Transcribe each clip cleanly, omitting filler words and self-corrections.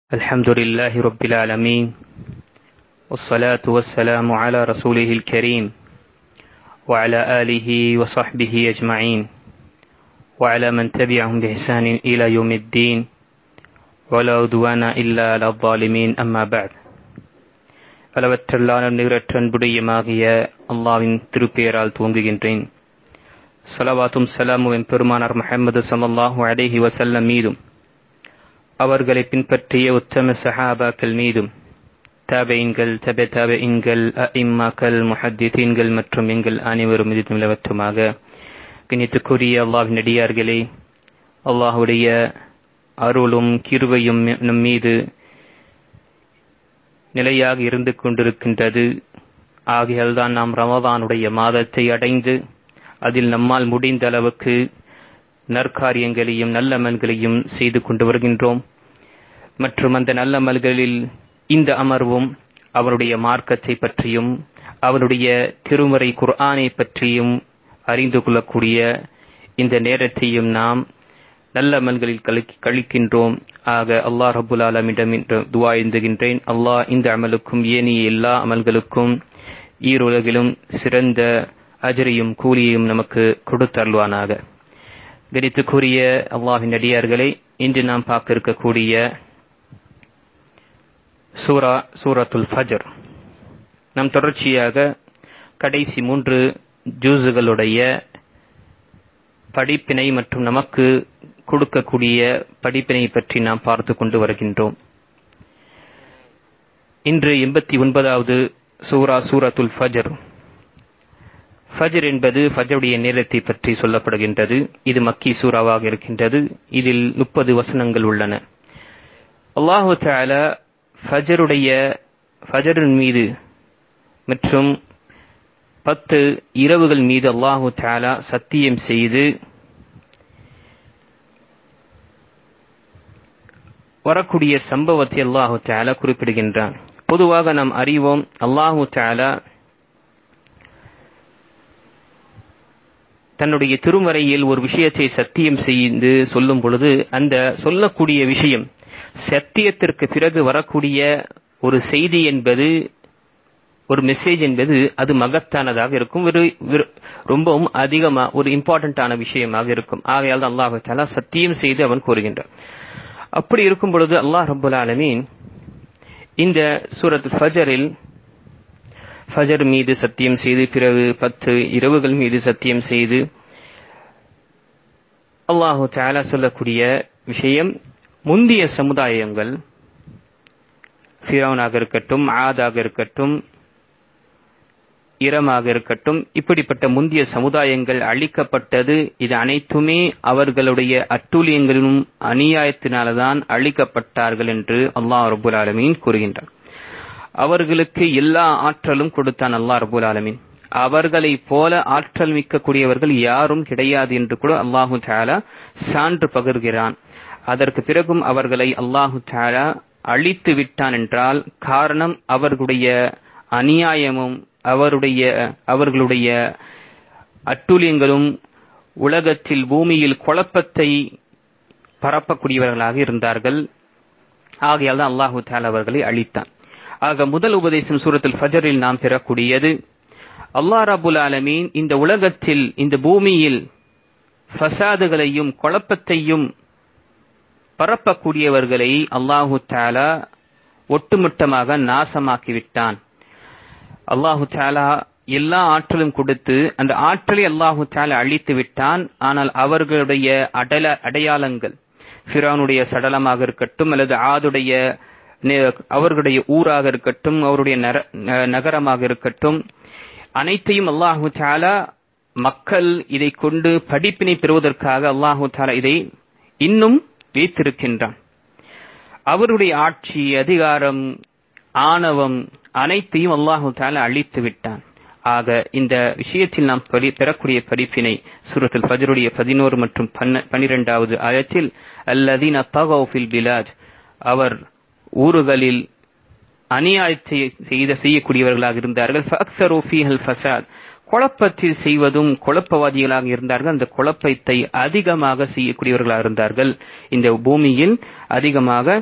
الحمد لله رب العالمين والصلاة والسلام على رسوله الكريم وعلى آله وصحبه أجمعين وعلى من تبعهم بإحسان إلى يوم الدين ولا عدوان إلا على الظالمين أما بعد அளவற்றல்லான நிகரற்ற அன்புடையமாகிய அல்லாஹ்வின் திருப்பெயரால் துவங்குகின்றேன். ஸலவாத்தும் ஸலாமும் பெருமானார் முஹம்மது ஸல்லல்லாஹு அலைஹி வஸல்லம் மீதும் அவர்களை பின்பற்றிய உத்தம சஹாபாக்கள் மீதும் தாபீன்கள் தபீன்கள் அஇம்மாக்கள் முஹத்திதீன்கள் மற்றும் எங்கள் அனைவரும் மீது நிலவற்றுமாக. கண்ணியத்துக்குரிய அல்லாஹ்வின் அடியார்களே, அல்லாஹ்வுடைய அருளும் கிருபையும் நம் மீது நிலையாக இருந்து கொண்டிருக்கின்றது. ஆகையால் தான் நாம் ரமதானுடைய மாதத்தை அடைந்து அதில் நம்மால் முடிந்த அளவுக்கு நற்காரியங்களையும் நல்லமல்களையும் செய்து கொண்டு வருகின்றோம். மற்றும் அந்த நல்லமல்களில் இந்த அமர்வும் அவருடைய மார்க்கத்தை பற்றியும் அவருடைய திருமறை குர்ஆனை பற்றியும் அறிந்து கொள்ளக்கூடிய இந்த நேரத்தையும் நாம் நல்லமல்களில் கழிக்கின்றோம். ஆக அல்லாஹ் ரப்புல் ஆலமீனிடம் துஆ எழுதுகின்றேன். அல்லாஹ் இந்த அமலுக்கும் ஏனைய எல்லா அமல்களுக்கும் ஈருலகிலும் சிறந்த அஜரையும் கூலியையும் நமக்கு கொடுத்தருள்வானாக. கணித்துக்குரிய அல்லாஹ்வின் அடியார்களே, இன்று நாம் பார்க்க இருக்கக்கூடிய சூரத்துல் ஃபஜர். நாம் தொடர்ச்சியாக கடைசி 3 ஜூஸுகளுடைய படிப்பினை மற்றும் நமக்கு கொடுக்கக்கூடிய படிப்பினை பற்றி நாம் பார்த்து கொண்டு வருகின்றோம். இன்று 89வது சூரத்துல் ஃபஜர். ஃபஜர் என்பது ஃபஜருடைய நேரத்தை பற்றி சொல்லப்படுகின்றது. இது மக்கி சூறாவாக இருக்கின்றது. இதில் 30 வசனங்கள் உள்ளன. அல்லாஹு தஆலா ஃபஜரின் மீது மற்றும் 10 இரவுகள் மீது அல்லாஹு தஆலா சத்தியம் செய்து வரக்கூடிய சம்பவத்தை அல்லாஹு தஆலா குறிப்பிடுகின்றான். பொதுவாக நாம் அறிவோம், அல்லாஹு தஆலா தன்னுடைய திருமறையில் ஒரு விஷயத்தை சத்தியம் செய்து சொல்லும் பொழுது அந்த சொல்லக்கூடிய விஷயம் சத்தியத்திற்கு பிறகு வரக்கூடிய ஒரு செய்தி என்பது, ஒரு மெசேஜ் என்பது அது மகத்தானதாக இருக்கும், ரொம்பவும் அதிகமாக ஒரு இம்பார்ட்டன்டான விஷயமாக இருக்கும். ஆகையால் அல்லாஹ் தஆலா சத்தியம் செய்து அவன் கூறுகின்றான். அப்படி இருக்கும் பொழுது அல்லாஹ் ரப்புல் ஆலமீன் இந்த சூரத்துல் ஃபஜரில் ஃபஜர் மீது சத்தியம் செய்து பிறகு 10 இரவுகள் மீது சத்தியம் செய்து அல்லாஹு தஆலா சொல்லக்கூடிய விஷயம், முந்திய சமுதாயங்கள், ஃபிரௌனாக இருக்கட்டும், ஆதாக இருக்கட்டும், இரமாக இருக்கட்டும், இப்படிப்பட்ட முந்திய சமுதாயங்கள் அழிக்கப்பட்டது. இது அனைத்துமே அவர்களுடைய அட்டூழியங்களிலும் அநியாயத்தினால்தான் அழிக்கப்பட்டார்கள் என்று அல்லாஹ் ரப்புல் ஆலமீன் கூறுகின்றான். அவர்களுக்கு எல்லா ஆற்றலும் கொடுத்தான் அல்லாஹ் ரப்புல் ஆலமீன். அவர்களை போல ஆற்றல் மிக்கக்கூடியவர்கள் யாரும் கிடையாது என்று கூட அல்லாஹு தஆலா சான்று பகர்கிறான். அதற்கு பிறகும் அவர்களை அல்லாஹு தஆலா அழித்து விட்டான் என்றால் காரணம் அவர்களுடைய அநியாயமும் அவர்களுடைய அட்டூழியங்களும் உலகத்தில் பூமியில் குழப்பத்தை பரப்பக்கூடியவர்களாக இருந்தார்கள். ஆகையால் தான் அல்லாஹு தஆலா அவர்களை அழித்தான். ஆக முதல் உபதேசம் சூரத்துல் ஃபஜரில் நாம் பெறக்கூடியது, அல்லாஹ் ரப்புல் ஆலமீன் இந்த உலகத்தில், இந்த பூமியில் ஃபசாதுகளையும் குழப்பத்தையும் பரப்பக்கூடியவர்களை அல்லாஹு தஆலா ஒட்டுமொத்தமாக நாசமாக்கிவிட்டான். அல்லாஹு தஆலா எல்லா ஆற்றலும் கொடுத்து அந்த ஆற்றலை அல்லாஹு தஆலா அழித்து விட்டான். ஆனால் அவர்களுடைய அடையாளங்கள், ஃபிரௌனுடைய சடலமாக இருக்கட்டும் அல்லது ஆதுடைய அவர்களுடைய ஊராக இருக்கட்டும், அவருடைய நகரமாக இருக்கட்டும், அனைத்தையும் அல்லாஹு தஆலா மக்கள் இதை கொண்டு படிப்பினை பெறுவதற்காக அல்லாஹு தஆலா இதை இன்னும் வைத்திருக்கின்றான். அவருடைய ஆட்சி, அதிகாரம், ஆணவம் அனைத்தையும் அல்லாஹு தஆலா அழித்து விட்டான். ஆக இந்த விஷயத்தில் நாம் பெறக்கூடிய படிப்பினை சூரத்துல் ஃபஜருடைய 11 மற்றும் 12வது ஆயத்தில், அல்லதீன தகவ் ஃபில் பிலாத், அவர் ஊர்களில் அநியாயத்தை செய்யக்கூடியவர்களாக இருந்தார்கள். ஃபஅக்ஸரு ஃபீஹல் ஃபஸாத், குழப்பத்தில் செய்வதும் குழப்பவாதிகளாக இருந்தார்கள். அந்த குழப்பத்தை அதிகமாக செய்யக்கூடியவர்களாக இருந்தார்கள். இந்த பூமியில் அதிகமாக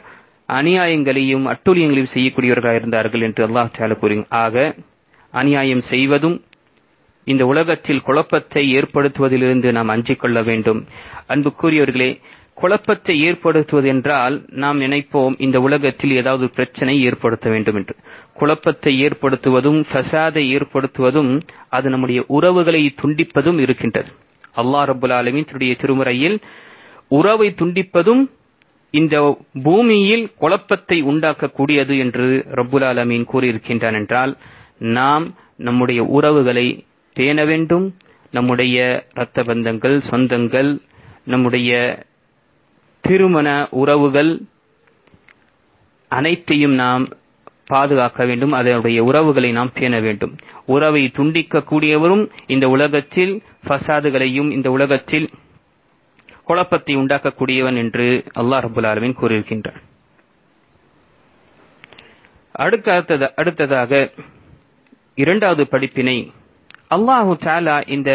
அநியாயங்களையும் அட்டூழியங்களையும் செய்யக்கூடியவர்களாக இருந்தார்கள் என்று அல்லாஹ் தஆலா கூறுகிறார். ஆக அநியாயம் செய்வதும் இந்த உலகத்தில் குழப்பத்தை ஏற்படுத்துவதிலிருந்து நாம் அஞ்சிக் கொள்ள வேண்டும். அன்புக்குரியவர்களே, குழப்பத்தை ஏற்படுத்துவது என்றால் நாம் நினைப்போம் இந்த உலகத்தில் ஏதாவது பிரச்சனை ஏற்படுத்த வேண்டும் என்று. குழப்பத்தை ஏற்படுத்துவதும் ஃபசாதை ஏற்படுத்துவதும் அது நம்முடைய உறவுகளை துண்டிப்பதும் இருக்கின்றது. அல்லாஹ் ரப்பல் ஆலமீன் தன்னுடைய திருமறையில் உறவை துண்டிப்பதும் இந்த பூமியில் குழப்பத்தை உண்டாக்கக்கூடியது என்று ரப்புல் ஆலமீன் கூறியிருக்கின்றான் என்றால் நாம் நம்முடைய உறவுகளை பேண வேண்டும். நம்முடைய இரத்த பந்தங்கள், சொந்தங்கள், நம்முடைய திருமண உறவுகள் அனைத்தையும் நாம் பாதுகாக்க வேண்டும். அதனுடைய உறவுகளை நாம் பேண வேண்டும். உறவை துண்டிக்கக்கூடியவரும் இந்த உலகத்தில் ஃபசாதுகளையும் இந்த உலகத்தில் குழப்பத்தை உண்டாக்கக்கூடியவன் என்று அல்லாஹ் ரப்பல் ஆலமீன் கூறியிருக்கின்றான். அடுத்ததாக இரண்டாவது படிப்பினை அல்லாஹு தஆலா இந்த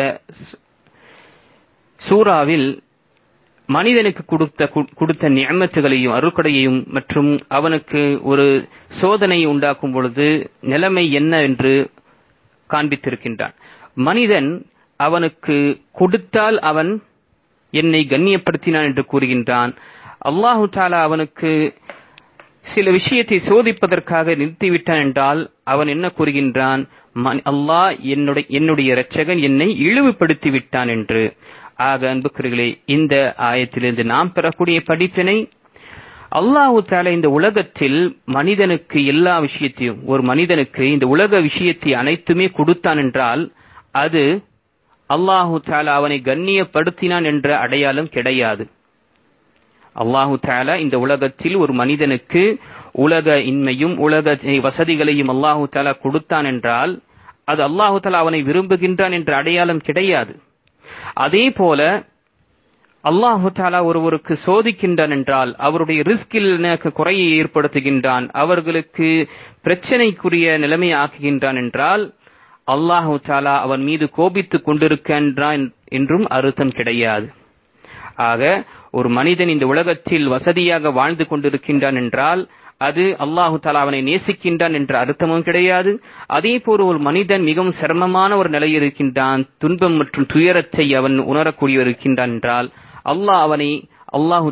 சூராவில் மனிதனுக்கு கொடுத்த நிஅமத்துகளையும் அருட்கொடையையும் மற்றும் அவனுக்கு ஒரு சோதனை உண்டாக்கும் பொழுது நிலைமை என்ன என்று காண்பித்திருக்கின்றான். மனிதன் அவனுக்கு கொடுத்தால் அவன் என்னை கண்ணியப்படுத்தினான் என்று கூறுகின்றான். அல்லாஹு தஆலா அவனுக்கு சில விஷயத்தை சோதிப்பதற்காக நிறுத்திவிட்டான் என்றால் அவன் என்ன கூறுகின்றான்? அல்லாஹ் என்னுடைய இரட்சகன் என்னை இழிவுபடுத்தி விட்டான் என்று. ஆக அன்புக்குரியவர்களே, இந்த ஆயத்திலிருந்து நாம் பெறக்கூடிய படிப்பினை, அல்லாஹு தஆலா இந்த உலகத்தில் மனிதனுக்கு எல்லா விஷயத்தையும், ஒரு மனிதனுக்கு இந்த உலக விஷயத்தை அனைத்துமே கொடுத்தான் என்றால் அது அல்லாஹு தஆலா அவனை கண்ணியப்படுத்தினான் என்ற அடையாளம் கிடையாது. அல்லாஹு தஆலா இந்த உலகத்தில் ஒரு மனிதனுக்கு உலக இன்மையும் உலக வசதிகளையும் அல்லாஹு தஆலா கொடுத்தான் என்றால் அது அல்லாஹு தஆலா அவனை விரும்புகின்றான் என்ற அடையாளம் கிடையாது. அதே போல அல்லாஹு தஆலா ஒருவருக்கு சோதிக்கின்றான் என்றால் அவருடைய ரிஸ்கில் குறையை ஏற்படுத்துகின்றான், அவர்களுக்கு பிரச்சனைக்குரிய நிலைமை ஆக்குகின்றான் என்றால் அல்லாஹு தஆலா அவன் மீது கோபித்துக் கொண்டிருக்கின்றான் என்றும் அர்த்தம் கிடையாது. ஆக ஒரு மனிதன் இந்த உலகத்தில் வசதியாக வாழ்ந்து கொண்டிருக்கின்றான் என்றால் அது அல்லாஹு தஆலா அவனை நேசிக்கின்றான் என்ற அர்த்தமும் கிடையாது. அதே போல ஒரு மனிதன் மிகவும் சிரமமான ஒரு நிலையில் இருக்கின்றான், துன்பம் மற்றும் துயரத்தை அவன் உணரக்கூடியவர் இருக்கின்றான் என்றால் அல்லாஹு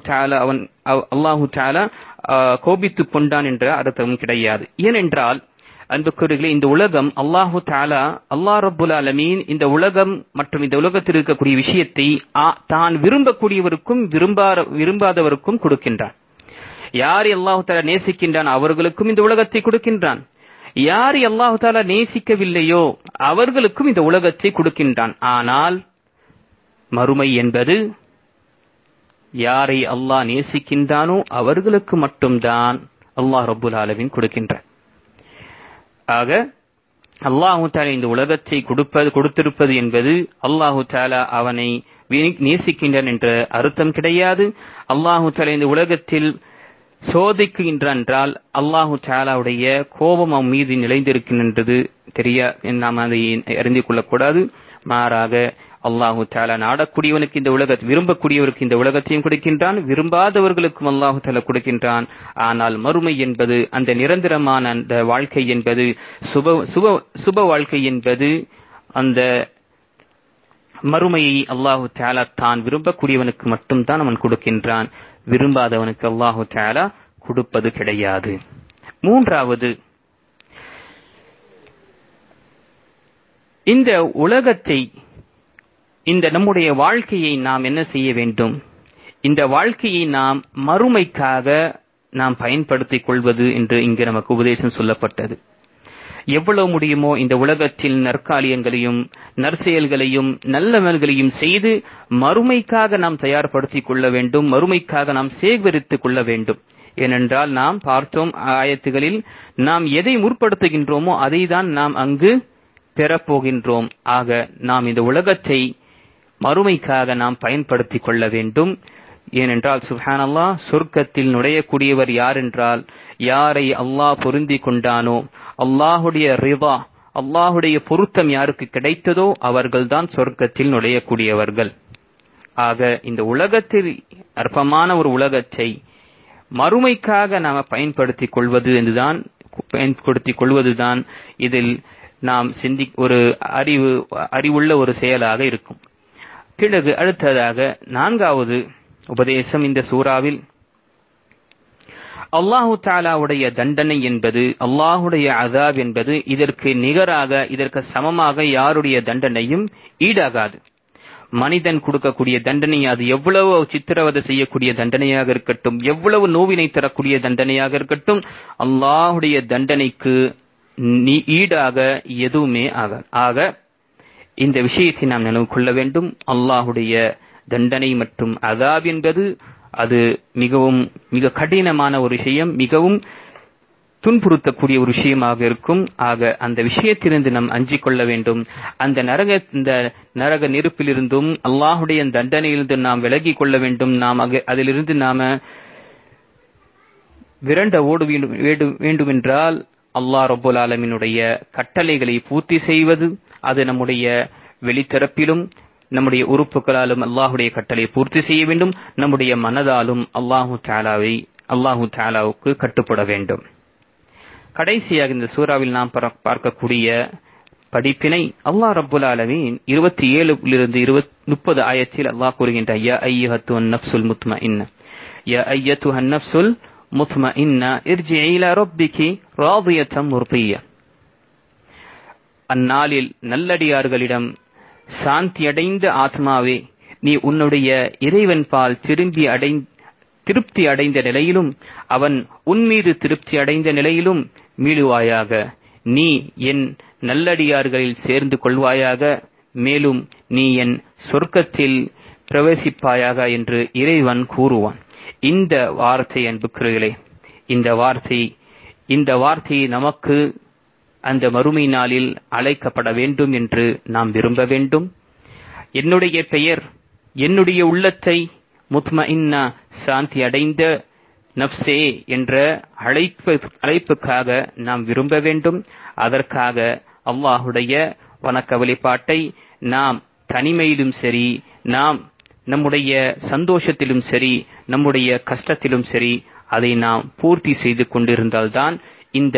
தஆலா கோபித்துக் கொண்டான் என்ற அர்த்தமும் கிடையாது. ஏனென்றால் அன்புக்குரியவர்களே, இந்த உலகம் அல்லாஹு தஆலா அல்லாஹ் ரப்புல் ஆலமீன் இந்த உலகம் மற்றும் இந்த உலகத்தில் இருக்கக்கூடிய விஷயத்தை தான் விரும்பக்கூடியவருக்கும் விரும்பாதவருக்கும் கொடுக்கின்றான். யாரை அல்லாஹு தஆலா நேசிக்கின்றான் அவர்களுக்கும் இந்த உலகத்தை கொடுக்கின்றான், யாரை அல்லாஹு தஆலா நேசிக்கவில்லையோ அவர்களுக்கும் இந்த உலகத்தை கொடுக்கின்றான். ஆனால் மறுமை என்பது யாரை அல்லாஹ் நேசிக்கின்றானோ அவர்களுக்கு மட்டும்தான் அல்லாஹ் ரப்புல் ஆலமீன் கொடுக்கின்றான். ஆக அல்லாஹு தஆலா இந்த உலகத்தை கொடுத்திருப்பது என்பது அல்லாஹு தஆலா அவனை நேசிக்கின்றான் என்ற அர்த்தம் கிடையாது. அல்லாஹு தஆலா இந்த உலகத்தில் சோதிக்கின்றான் என்றால் அல்லாஹு தஆலாவுடைய கோபம் அவன் மீது நிலைந்திருக்கின்றது நாம் அதை அறிந்து கொள்ளக்கூடாது. மாறாக அல்லாஹு தஆலா நாடக்கூடியவனுக்கு இந்த விரும்பக்கூடியவருக்கு இந்த உலகத்தையும் கொடுக்கின்றான், விரும்பாதவர்களுக்கும் அல்லாஹு தஆலா கொடுக்கின்றான். ஆனால் மறுமை என்பது அந்த நிரந்தரமான அந்த வாழ்க்கை என்பது சுப வாழ்க்கை என்பது அந்த மறுமையை அல்லாஹு தஆலா தான் விரும்பக்கூடியவனுக்கு மட்டும்தான் அவன் கொடுக்கின்றான், விரும்பாதவனுக்கு அல்லாஹு தஆலா கொடுப்பது கிடையாது. மூன்றாவது, இந்த உலகத்தை இந்த நம்முடைய வாழ்க்கையை நாம் என்ன செய்ய வேண்டும்? இந்த வாழ்க்கையை நாம் மறுமைக்காக நாம் பயன்படுத்திக் கொள்வது என்று இங்கு நமக்கு உபதேசம் சொல்லப்பட்டது. எவ்வளவு முடியுமோ இந்த உலகத்தில் நற்காரியங்களையும் நற்செயல்களையும் நல்லவர்களையும் செய்து மறுமைக்காக நாம் தயார்படுத்திக் கொள்ள வேண்டும், மறுமைக்காக நாம் சேகரித்துக் கொள்ள வேண்டும். ஏனென்றால் நாம் பார்த்தோம் ஆயத்துகளில், நாம் எதை முற்படுத்துகின்றோமோ அதை தான் நாம் அங்கு பெறப்போகின்றோம். ஆக நாம் இந்த உலகத்தை மறுமைக்காக நாம் பயன்படுத்திக் கொள்ள வேண்டும். ஏனென்றால் சுப்ஹானல்லாஹ், சொர்க்கத்தில் நுழையக்கூடியவர் யார் என்றால் யாரை அல்லாஹ் பொருந்தி கொண்டானோ, அல்லாஹுடைய ரிதா, அல்லாஹுடைய பொருத்தம் யாருக்கு கிடைத்ததோ அவர்கள்தான் சொர்க்கத்தில் நுழையக்கூடியவர்கள். ஆக இந்த உலகத்தில் அற்பமான ஒரு உலகத்தை மறுமைக்காக நாம பயன்படுத்திக் கொள்வதுதான் இதில் நாம் ஒரு அறிவுள்ள ஒரு செயலாக இருக்கும். பிறகு அடுத்ததாக 4வது உபதேசம் இந்த சூறாவில் அல்லாஹு தஆலாவுடைய தண்டனை என்பது, அல்லாஹுடைய அஸாப் என்பது இதற்கு நிகராக, இதற்கு சமமாக யாருடைய தண்டனையும் ஈடாகாது. மனிதன் கொடுக்கக்கூடிய தண்டனை அது எவ்வளவு சித்திரவதை செய்யக்கூடிய தண்டனையாக இருக்கட்டும், எவ்வளவு நோவினை தரக்கூடிய தண்டனையாக இருக்கட்டும், அல்லாஹுடைய தண்டனைக்கு ஈடாக எதுவுமே ஆக இந்த விஷயத்தை நாம் நினைவு கொள்ள வேண்டும். அல்லாஹுடைய தண்டனை மற்றும் அஸாப் என்பது அது மிக கடினமான ஒரு விஷயம், மிகவும் துன்புறுத்தக்கூடிய ஒரு விஷயமாக இருக்கும். ஆக அந்த விஷயத்திலிருந்து நாம் அஞ்சிக் கொள்ள வேண்டும். அந்த நரக நெருப்பிலிருந்தும் அல்லாஹுடைய தண்டனையிலிருந்து நாம் விலகிக் கொள்ள வேண்டும். அதிலிருந்து நாம விரண்ட ஓட வேண்டுமென்றால் அல்லாஹ் ரப்பல் ஆலமீனுடைய கட்டளைகளை பூர்த்தி செய்வது, அது நம்முடைய வெளித்தரப்பிலும் நம்முடைய உறுப்புகளாலும் அல்லாஹுடைய கட்டளை பூர்த்தி செய்ய வேண்டும். நம்முடைய மனதாலும் அல்லாஹு தஆலாவுக்கு கட்டுப்பட வேண்டும். கடைசியாக இந்த சூறாவில் நாம் பார்க்கக்கூடிய படிப்பினை அல்லாஹ் ரப்பல் ஆலமீன் 27 30 ஆயத்தில் அல்லாஹ் கூறுகின்ற யா அய்யுஹன் நஃப்ஸுல் முத்மஇன்ன, யா அய்யத்துஹன் நஃப்ஸுல் முத்மஇன்ன இர்ஜிஇ இலா ரப்பிகி ராதியத்தம் மர்திய்ய. அந்நாளில் நல்லடியார்களிடம், சாந்தி அடைந்த ஆத்மாவே, நீ உன்னுடைய இறைவன் பால் திருப்தி அடைந்த நிலையிலும் அவன் உன்மீது திருப்தி அடைந்த நிலையிலும் மீளுவாயாக. நீ என் நல்லடியார்களில் சேர்ந்து கொள்வாயாக, மேலும் நீ என் சொர்க்கத்தில் பிரவேசிப்பாயாக என்று இறைவன் கூறுவான். இந்த வார்த்தை அன்புக்குரியவர்களே, இந்த வார்த்தை நமக்கு அந்த மறுமை நாளில் அழைக்கப்பட வேண்டும் என்று நாம் விரும்ப வேண்டும். என்னுடைய பெயர், என்னுடைய உள்ளத்தை முத்மஇன்னா, சாந்தி அடைந்த நஃப்ஸே என்ற அழைப்புக்காக நாம் விரும்ப வேண்டும். அதற்காக அல்லாஹுடைய வணக்க வழிபாட்டை நாம் தனிமையிலும் சரி, நாம் நம்முடைய சந்தோஷத்திலும் சரி, நம்முடைய கஷ்டத்திலும் சரி, அதை நாம் பூர்த்தி செய்து கொண்டிருந்தால்தான் இந்த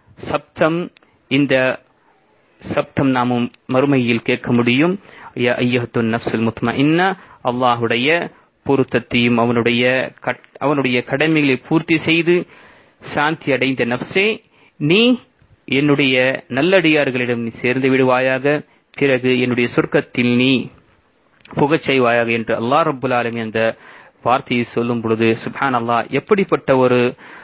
சப்தம் நாமும் மறுமையில் கேட்க முடியும். யா அய்யுஹன் நஃப்ஸுல் முத்மஇன்னா, அல்லாஹுடைய பொருத்தத்தையும் அவனுடைய கடமைகளை பூர்த்தி செய்து சாந்தி அடைந்த நஃப்ஸே, நீ என்னுடைய நல்லடியார்களிடம் நீ சேர்ந்து விடுவாயாக, பிறகு என்னுடைய சொர்க்கத்தில் நீ புகச் செய்வாயாக என்று அல்லாஹ் ரப்பல் ஆலமீன் அந்த வார்த்தையை சொல்லும் பொழுது சுப்ஹானல்லாஹ், எப்படிப்பட்ட ஒரு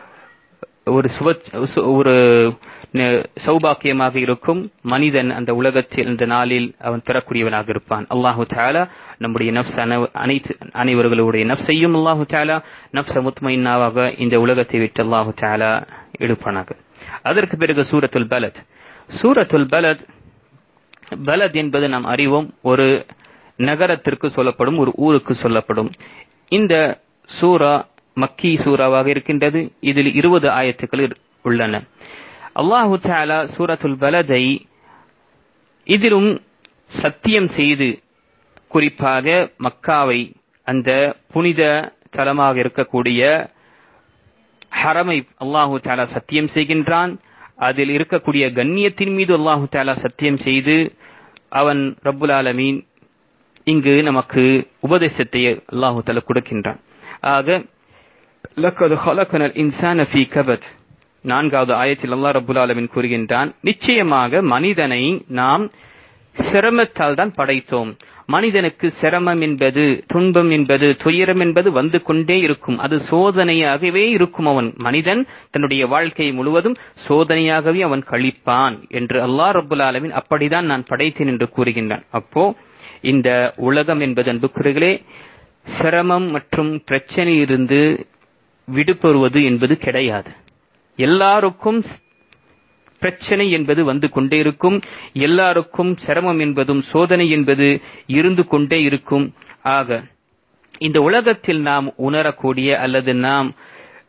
சௌபாக்கியமாக இருக்கும். மனிதன் அந்த உலகத்தில் இந்த நாளில் அவன் பெறக்கூடியவனாக இருப்பான். அல்லாஹு தஆலா நம்முடைய அனைவர்களுடைய நஃப்ஸையும் அல்லாஹு தஆலா நஃப்ஸ முத்மஇன்னாவாக இந்த உலகத்தை விட்டு அல்லாஹு தஆலா எடுப்பானாக. அதற்கு பிறகு சூரத்துல் பலத் என்பது நாம் அறிவோம், ஒரு நகரத்திற்கு சொல்லப்படும், ஒரு ஊருக்கு சொல்லப்படும். இந்த சூரா மக்கி சூறாவாக இருக்கின்றது. இதில் 20 ஆயத்துக்கள் உள்ளன. அல்லாஹு தஆலா சூரத்துல் பலதை இதிலும் சத்தியம் செய்து, குறிப்பாக மக்காவை, அந்த புனித தலமாக இருக்கக்கூடிய ஹரமை அல்லாஹு தஆலா சத்தியம் செய்கின்றான். அதில் இருக்கக்கூடிய கண்ணியத்தின் மீது அல்லாஹு தஆலா சத்தியம் செய்து அவன் ரப்புல் ஆலமீன் இங்கு நமக்கு உபதேசத்தை அல்லாஹு தஆலா கொடுக்கின்றான். ஆக லக்கத் ஹலக்னல் இன்சான ஃபீ கபத், 4வது ஆயத்தில் அல்லாஹ் ரப்புல் ஆலமீன் கூறுகின்றான், நிச்சயமாக மனிதனை நாம் சிரமத்தால் தான் படைத்தோம். மனிதனுக்கு சிரமம் என்பது, துன்பம் என்பது, துயரம் என்பது வந்து கொண்டே இருக்கும். அது சோதனையாகவே இருக்கும். மனிதன் தன்னுடைய வாழ்க்கை முழுவதும் சோதனையாகவே அவன் கழிப்பான் என்று அல்லாஹ் ரப்புல் ஆலமீன் அப்படிதான் நான் படைத்தேன் என்று கூறுகின்றான். அப்போ இந்த உலகம் என்பது அன்புக்குரியவர்களே, சிரமம் மற்றும் பிரச்சனையிலிருந்து விடுபடுவது என்பது கிடையாது. எல்லாருக்கும் பிரச்சனை என்பது வந்து கொண்டே இருக்கும். எல்லாருக்கும் சிரமம் என்பதும் சோதனை என்பது இருந்து கொண்டே இருக்கும். ஆக இந்த உலகத்தில் நாம் உணரக்கூடிய அல்லது நாம்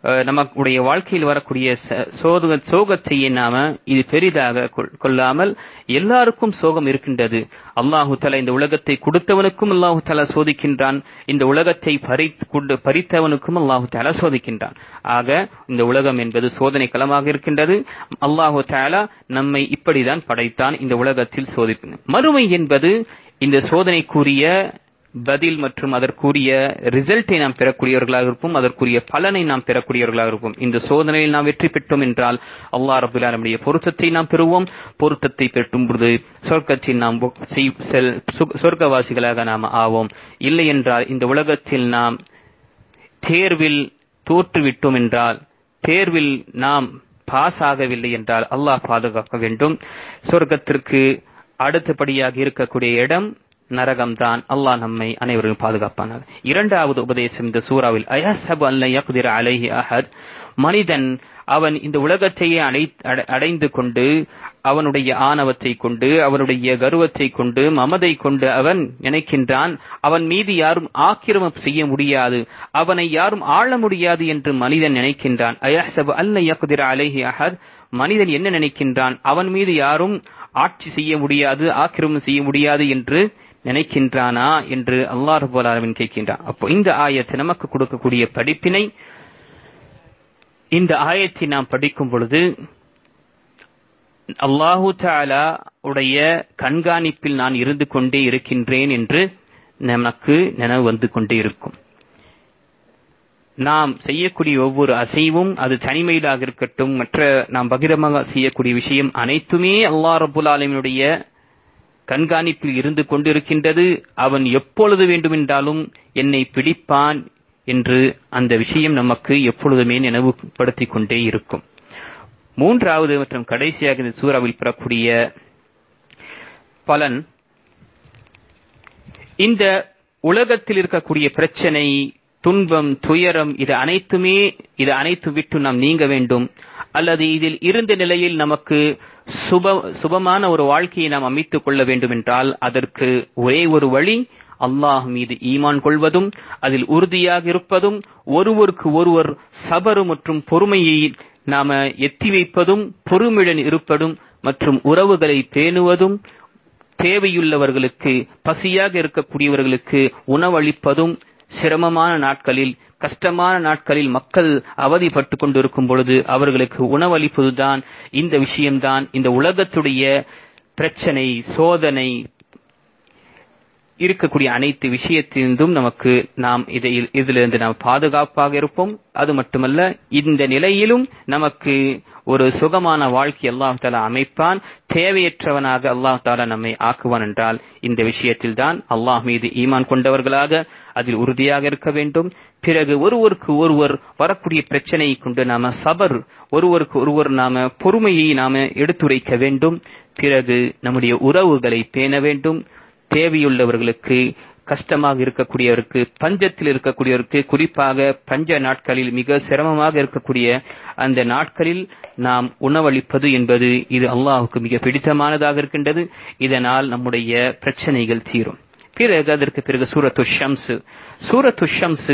நமக்குடைய வாழ்க்கையில் வரக்கூடிய சோகத்தை நாம இது பெரிதாக கொள்ளாமல், எல்லாருக்கும் சோகம் இருக்கின்றது. அல்லாஹு தஆலா இந்த உலகத்தை கொடுத்தவனுக்கும் அல்லாஹு தஆலா சோதிக்கின்றான், இந்த உலகத்தை பறித்தவனுக்கும் அல்லாஹு தஆலா சோதிக்கின்றான். ஆக இந்த உலகம் என்பது சோதனை களமாக இருக்கின்றது. அல்லாஹு தஆலா நம்மை இப்படிதான் படைத்தான், இந்த உலகத்தில் சோதிப்பு. மறுமை என்பது இந்த சோதனைக்குரிய பதில் மற்றும் அதற்குரிய ரிசல்ட்டை நாம் பெறக்கூடியவர்களாக இருப்போம், அதற்குரிய பலனை நாம் பெறக்கூடியவர்களாக இருப்போம். இந்த சோதனையில் நாம் வெற்றி பெற்றோம் என்றால் அல்லாஹ் ரப்பல் ஆலமீனுடைய பொருத்தத்தை நாம் பெறுவோம். பொருத்தத்தை பெற்றும் பொழுது சொர்க்கத்தில் நாம் சொர்க்கவாசிகளாக நாம் ஆவோம். இல்லை என்றால் இந்த உலகத்தில் நாம் தேர்வில் தோற்றுவிட்டோம் என்றால், தேர்வில் நாம் பாஸ் ஆகவில்லை என்றால் அல்லாஹ் பாதுகாக்க வேண்டும். சொர்க்கத்திற்கு அடுத்தபடியாக இருக்கக்கூடிய இடம் நரகம்தான். அல்லாஹ் நம்மை அனைவரும் பாதுகாப்பானார். இரண்டாவது உபதேசம் இந்த சூறாவில், அயஹ்ஸபு அன் லா யக்திர அலைஹி அஹத், மனிதன் அவன் இந்த உலகத்தையே அடைந்து கொண்டு அவனுடைய ஆணவத்தை கொண்டு அவனுடைய கர்வத்தை கொண்டு மமதை கொண்டு அவன் நினைக்கின்றான் அவன் மீது யாரும் ஆக்கிரமிப்பு செய்ய முடியாது, அவனை யாரும் ஆள முடியாது என்று மனிதன் நினைக்கின்றான். அயஹ்ஸபு அன் லா யக்திர அலைஹி அஹத், மனிதன் என்ன நினைக்கின்றான், அவன் மீது யாரும் ஆட்சி செய்ய முடியாது, ஆக்கிரமிப்பு செய்ய முடியாது என்று நினைக்கின்றானா என்று அல்லாஹ் ரப்பல் ஆலமீன் கேட்கின்றான். அப்போ இந்த ஆயத்தை நமக்கு கொடுக்கக்கூடிய படிப்பினை, இந்த ஆயத்தை நாம் படிக்கும் பொழுது அல்லாஹு தஆலா உடைய கண்காணிப்பில் நான் இருந்து கொண்டே இருக்கின்றேன் என்று நமக்கு நினைவு வந்து கொண்டே இருக்கும். நாம் செய்யக்கூடிய ஒவ்வொரு அசைவும், அது தனிமையிலாக இருக்கட்டும், மற்ற நாம் பகிரமாக செய்யக்கூடிய விஷயம் அனைத்துமே அல்லாஹ் ரப்பல் ஆலமீனுடைய கண்காணிப்பில் இருந்து கொண்டிருக்கின்றது. அவன் எப்பொழுது வேண்டுமென்றாலும் என்னை பிடிப்பான் என்று அந்த விஷயம் நமக்கு எப்பொழுதுமே நினைவுபடுத்திக் கொண்டே இருக்கும். மூன்றாவது மற்றும் கடைசியாக இந்த சூறாவில் பெறக்கூடிய பலன், இந்த உலகத்தில் இருக்கக்கூடிய பிரச்சனை, துன்பம், துயரம், இது அனைத்து விட்டு நாம் நீங்க வேண்டும், அல்லது இதில் இருந்த நிலையில் நமக்கு சுபமான ஒரு வாழ்க்கையை நாம் அமைத்துக் கொள்ள வேண்டும் என்றால் அதற்கு ஒரே ஒரு வழி, அல்லாஹ் மீது ஈமான் கொள்வதும், அதில் உறுதியாக இருப்பதும், ஒருவருக்கு ஒருவர் சபர் மற்றும் பொறுமையை நாம எத்தி வைப்பதும், பொறுமையுடன் இருப்பதும் மற்றும் உறவுகளை பேணுவதும், தேவையுள்ளவர்களுக்கு, பசியாக இருக்கக்கூடியவர்களுக்கு உணவளிப்பதும், சிரமமான நாட்களில், கஷ்டமான நாட்களில் மக்கள் அவதிப்பட்டுக் கொண்டிருக்கும் பொழுது அவர்களுக்கு உணவளிப்பதுதான், இந்த விஷயம்தான் இந்த உலகத்துடைய பிரச்சனை, சோதனை இருக்கக்கூடிய அனைத்து விஷயத்திலிருந்தும் நமக்கு நாம் இதிலிருந்து நாம் பாதுகாப்பாக இருப்போம். அது மட்டுமல்ல, இந்த நிலையிலும் நமக்கு ஒரு சுகமான வாழ்க்கை அல்லாஹ் தஆலா அமைப்பான். தேவையற்றவனாக அல்லாஹ் தஆலா நம்மை ஆக்குவான் என்றால் இந்த விஷயத்தில் தான் அல்லாஹ் மீது ஈமான் கொண்டவர்களாக அதில் உறுதியாக இருக்க வேண்டும். பிறகு ஒருவருக்கு ஒருவர் வரக்கூடிய பிரச்சனையை கொண்டு நாம சபர், ஒருவருக்கு ஒருவர் நாம பொறுமையை நாம எடுத்துரைக்க வேண்டும். பிறகு நம்முடைய உறவுகளை பேண வேண்டும். தேவையுள்ளவர்களுக்கு, கஷ்டமாக இருக்கக்கூடியவருக்கு, பஞ்சத்தில் இருக்கக்கூடியவருக்கு, குறிப்பாக பஞ்ச நாட்களில் மிக சிரமமாக இருக்கக்கூடிய அந்த நாட்களில் நாம் உணவளிப்பது என்பது இது அல்லாஹ்வுக்கு மிக பிடித்தமானதாக இருக்கின்றது. இதனால் நம்முடைய பிரச்சனைகள் தீரும். பிறகு அதற்கு பிறகு சூரத்து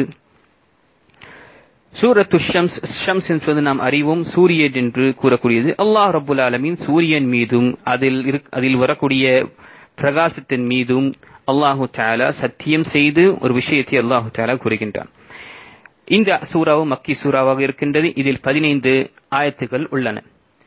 ஷம்ஸ் என்பது நாம் அறிவோம், சூரியன் என்று கூறக்கூடியது. அல்லாஹ் ரப்பல் ஆலமீன் சூரியன் மீதும் அதில் வரக்கூடிய பிரகாசத்தின் மீதும் அல்லாஹு தஆலா சத்தியம் செய்து ஒரு விஷயத்தை அல்லாஹு தஆலா கூறுகின்றான். இந்த சூறாவும் மக்கி சூறாவாக இருக்கின்றது. இதில் 15 ஆயத்துகள் உள்ளன.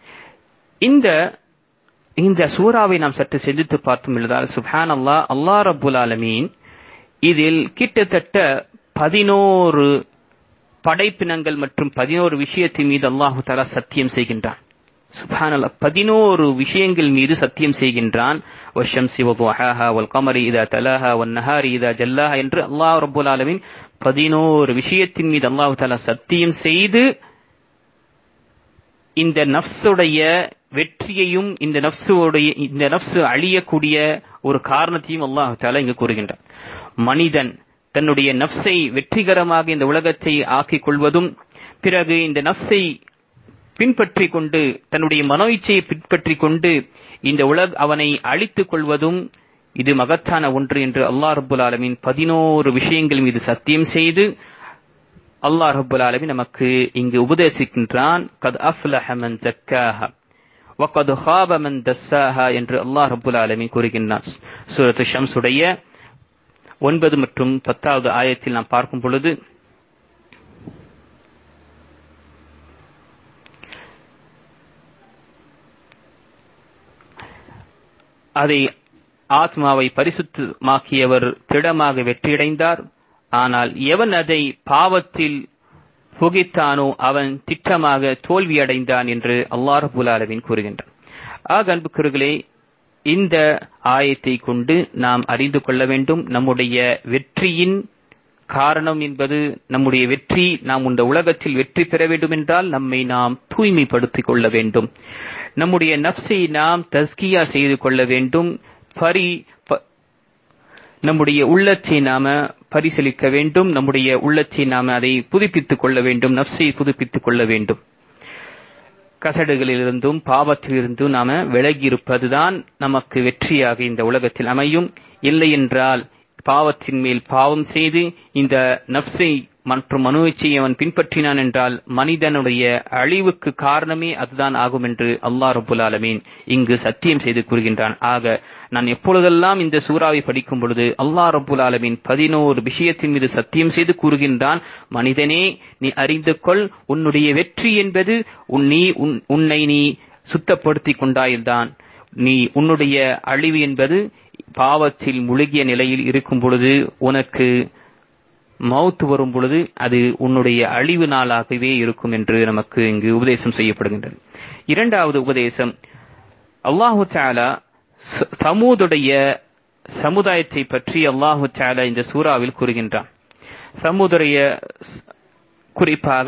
இந்த சூறாவை நாம் சற்று சிந்தித்து பார்த்தோம் என்றால், சுப்ஹானல்லாஹ், அல்லாஹ் ரப்பல் ஆலமீன் இதில் கிட்டத்தட்ட 11 படைப்பினங்கள் மற்றும் 11 விஷயத்தின் மீது அல்லாஹு தஆலா சத்தியம் செய்கின்றான். சுப்ஹானல்லாஹ், 11 விஷயங்கள் மீது சத்தியம் செய்கின்றான். வஷம்ஸி வதுஹாஹா வல் கமரி இதா தலாஹா வன் நஹாரி இதா ஜல்லாஹா என்று அல்லாஹ் ரப்பல் ஆலமீன் 11 விஷயத்தின் மீது அல்லாஹ் தஆலா சத்தியம் செய்து இந்த நஃப்ஸுடைய வெற்றியையும், இந்த நஃப்ஸ் அழியக்கூடிய ஒரு காரணத்தையும் அல்லாஹ் தஆலா இங்கு கூறுகின்றார். மனிதன் தன்னுடைய நஃப்ஸை வெற்றிகரமாக இந்த உலகத்தை ஆக்கிக் கொள்வதும், பிறகு இந்த நஃப்ஸை பின்பற்றி கொண்டு, தன்னுடைய மனோ இச்சையை பின்பற்றி கொண்டு இந்த அவனை அழித்துக் கொள்வதும் இது மகத்தான ஒன்று என்று அல்லாஹ் ரப்பல் ஆலமீன் 11 விஷயங்கள் மீது சத்தியம் செய்து அல்லாஹ் ரப்பல் ஆலமீன் நமக்கு இங்கு உபதேசிக்கின்றான். கத் அஃப்லஹ மன் ஸக்காஹா வ கத் ஹாப மன் தஸ்ஸாஹா என்று அல்லாஹ் ரப்பல் ஆலமீன் கூறுகின்றான். சூரத்து ஷம்ஸுடைய 9 மற்றும் 10வது ஆயத்தில் நாம் பார்க்கும் பொழுது அதை ஆத்மாவை பரிசுத்தமாக்கியவர் திடமாக வெற்றியடைந்தார். ஆனால் எவன் அதை பாவத்தில் புகித்தானோ அவன் திட்டமாக தோல்வியடைந்தான் என்று அல்லாஹ் ரப்பல் ஆலமீன் கூறுகின்றான். அன்புக்குரியவர்களே, இந்த ஆயத்தை கொண்டு நாம் அறிந்து கொள்ள வேண்டும், நம்முடைய வெற்றியின் காரணம் என்பது நம்முடைய வெற்றி, நாம் இந்த உலகத்தில் வெற்றி பெற வேண்டும் என்றால் நம்மை நாம் தூய்மைப்படுத்திக் கொள்ள வேண்டும். நம்முடைய நஃப்ஸை நாம் தஸ்கியா செய்து கொள்ள வேண்டும். நம்முடைய உள்ளத்தை நாம பரிசீலிக்க வேண்டும். நம்முடைய உள்ளத்தை நாம அதை புதுப்பித்துக் கொள்ள வேண்டும். நஃப்ஸை புதுப்பித்துக் கொள்ள வேண்டும். கசடுகளிலிருந்தும் பாவத்திலிருந்தும் நாம விலகி இருப்பதுதான் நமக்கு வெற்றியாக இந்த உலகத்தில் அமையும். இல்லை என்றால் பாவத்தின் மேல் பாவம் செய்து இந்த நஃப்ஸை மற்றும் மனோஇச்சையை அவன் பின்பற்றினான் என்றால் மனிதனுடைய அழிவுக்கு காரணமே அதுதான் ஆகும் என்று அல்லாஹ் ரப்பல் ஆலமீன் இங்கு சத்தியம் செய்து கூறுகின்றான். ஆக நான் எப்பொழுதெல்லாம் இந்த சூறாவை படிக்கும் பொழுது அல்லாஹ் ரப்பல் ஆலமீன் 11 விஷயத்தின் மீது சத்தியம் செய்து கூறுகின்றான். மனிதனே, நீ அறிந்து கொள், உன்னுடைய வெற்றி என்பது உன்னை நீ சுத்தப்படுத்திக் கொண்டால்தான். உன்னுடைய அழிவு என்பது பாவத்தில் முழுகிய நிலையில் இருக்கும் பொழுது, உனக்கு மௌத் வரும் பொழுது அது உன்னுடைய அழிவு நாளாகவே இருக்கும் என்று நமக்கு இங்கு உபதேசம் செய்யப்படுகின்றது. இரண்டாவது உபதேசம், அல்லாஹு தஆலா சமூதுடைய சமுதாயத்தை பற்றி அல்லாஹு தஆலா இந்த சூறாவில் கூறுகின்றான். சமூதுடைய குறிப்பாக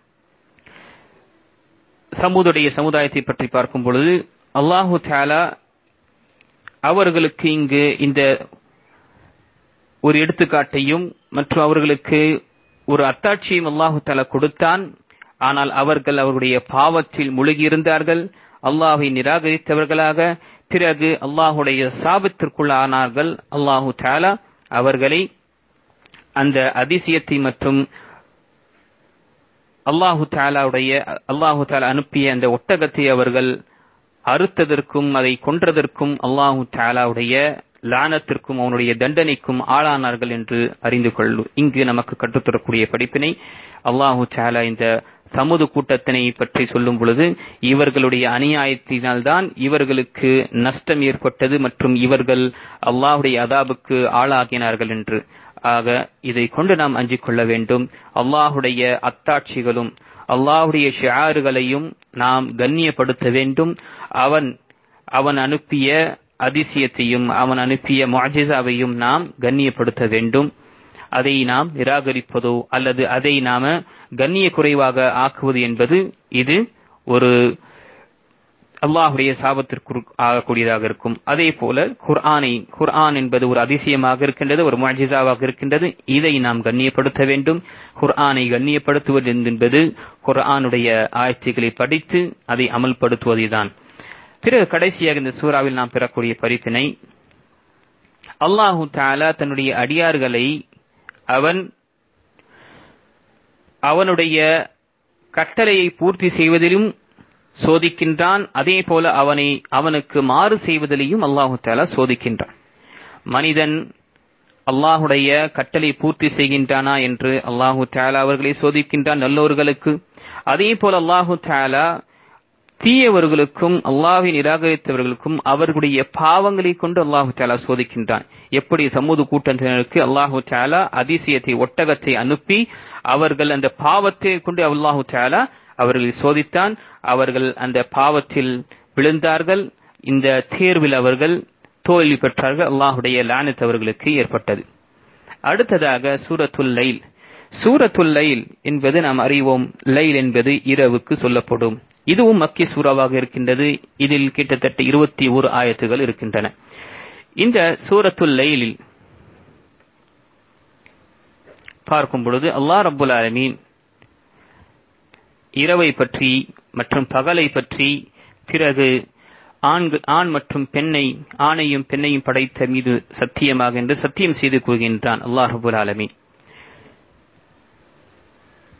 சமூதுடைய சமுதாயத்தை பற்றி பார்க்கும் பொழுது அல்லாஹு தஆலா அவர்களுக்கு இங்கு இந்த ஒரு எடுத்துக்காட்டையும் மற்றும் அவர்களுக்கு ஒரு அத்தாட்சியும் அல்லாஹு தஆலா கொடுத்தான். ஆனால் அவர்கள் அவருடைய பாவத்தில் முழுகியிருந்தார்கள், அல்லாஹை நிராகரித்தவர்களாக. பிறகு அல்லாஹுடைய சாபத்திற்குள்ளானார்கள். அல்லாஹு தஆலா அவர்களை அந்த அதிசயத்தை மற்றும் அல்லாஹு தஆலா அனுப்பிய அந்த ஒட்டகத்தை அவர்கள் அறுத்ததற்கும் அதை கொன்றதற்கும் அல்லாஹு தஆலாவுடைய லானத்திற்கும் அவனுடைய தண்டனைக்கும் ஆளானார்கள் என்று அறிந்து கொள்ளும். இங்கு நமக்கு கற்றுத்தரக்கூடிய படிப்பினை அல்லாஹு தஆலா இந்த சமூக கூட்டத்தினை பற்றி சொல்லும் பொழுது இவர்களுடைய அநியாயத்தினால்தான் இவர்களுக்கு நஷ்டம் ஏற்பட்டது மற்றும் இவர்கள் அல்லாஹுடைய அதாபுக்கு ஆளாகினார்கள் என்று. ஆக இதை கொண்டு நாம் அஞ்சிக் கொள்ள வேண்டும். அல்லாஹுடைய அத்தாட்சிகளும் அல்லாஹுடைய ஷிஆர்களையும் நாம் கண்ணியப்படுத்த வேண்டும். அவன் அனுப்பிய அதிசயத்தையும் அவன் அனுப்பிய முஅஜிஸாவையும் நாம் கண்ணியப்படுத்த வேண்டும். அதை நாம் நிராகரிப்பதோ அல்லது அதை நாம கண்ணிய குறைவாக ஆக்குவது என்பது இது ஒரு அல்லாஹுடைய சாபத்திற்கு ஆகக்கூடியதாக இருக்கும். அதே போல குர்ஆன் என்பது ஒரு அதிசயமாக இருக்கின்றது, ஒரு முஅஜிஸாவாக இருக்கின்றது. இதை நாம் கண்ணியப்படுத்த வேண்டும். குர்ஆனை கண்ணியப்படுத்துவது என்பது குர்ஆனுடைய ஆயத்துக்களை படித்து அதை அமல்படுத்துவதுதான். பிறகு கடைசியாக இந்த சூறாவில் நாம் பெறக்கூடிய படிப்பினை, அல்லாஹு தஆலா தன்னுடைய அடியார்களை அவனுடைய கட்டளையை பூர்த்தி செய்வதிலும் சோதிக்கின்றான். அதே போல அவனுக்கு மாறு செய்வதிலையும் அல்லாஹு தஆலா சோதிக்கின்றான். மனிதன் அல்லாஹுடைய கட்டளை பூர்த்தி செய்கின்றானா என்று அல்லாஹு தஆலா அவர்களை சோதிக்கின்றான் நல்லோர்களுக்கு. அதே போல அல்லாஹு தஆலா தீயவர்களுக்கும் அல்லாஹ்வை நிராகரித்தவர்களுக்கும் அவர்களுடைய பாவங்களை கொண்டு அல்லாஹு தஆலா சோதிக்கின்றான். எப்படி சமூக கூட்டத்தினருக்கு அல்லாஹு தஆலா அதிசயத்தை ஒட்டகத்தை அனுப்பி அவர்கள் அந்த பாவத்தை கொண்டு அல்லாஹு தஆலா அவர்களை சோதித்தான். அவர்கள் அந்த பாவத்தில் விழுந்தார்கள். இந்த தேர்வில் அவர்கள் தோல்வி பெற்றார்கள். அல்லாஹுடைய லானத் அவர்களுக்கு ஏற்பட்டது. அடுத்ததாக சூரத்துல் லைல் என்பது நாம் அறிவோம். லைல் என்பது இரவுக்கு சொல்லப்படும். இதுவும் மக்கி சூறாவாக இருக்கின்றது. இதில் கிட்டத்தட்ட 21 ஆயத்துகள் இருக்கின்றன. இந்த சூரத்துல் லைலில் பார்க்கும் பொழுது அல்லாஹ் ரப்புல் ஆலமீன் இரவை பற்றி மற்றும் பகலை பற்றி, பிறகு ஆண் மற்றும் ஆணையும் பெண்ணையும் படைத்த மீது சத்தியமாக என்று சத்தியம் செய்து கூறுகின்றான் அல்லாஹ் ரப்புல் ஆலமீன்.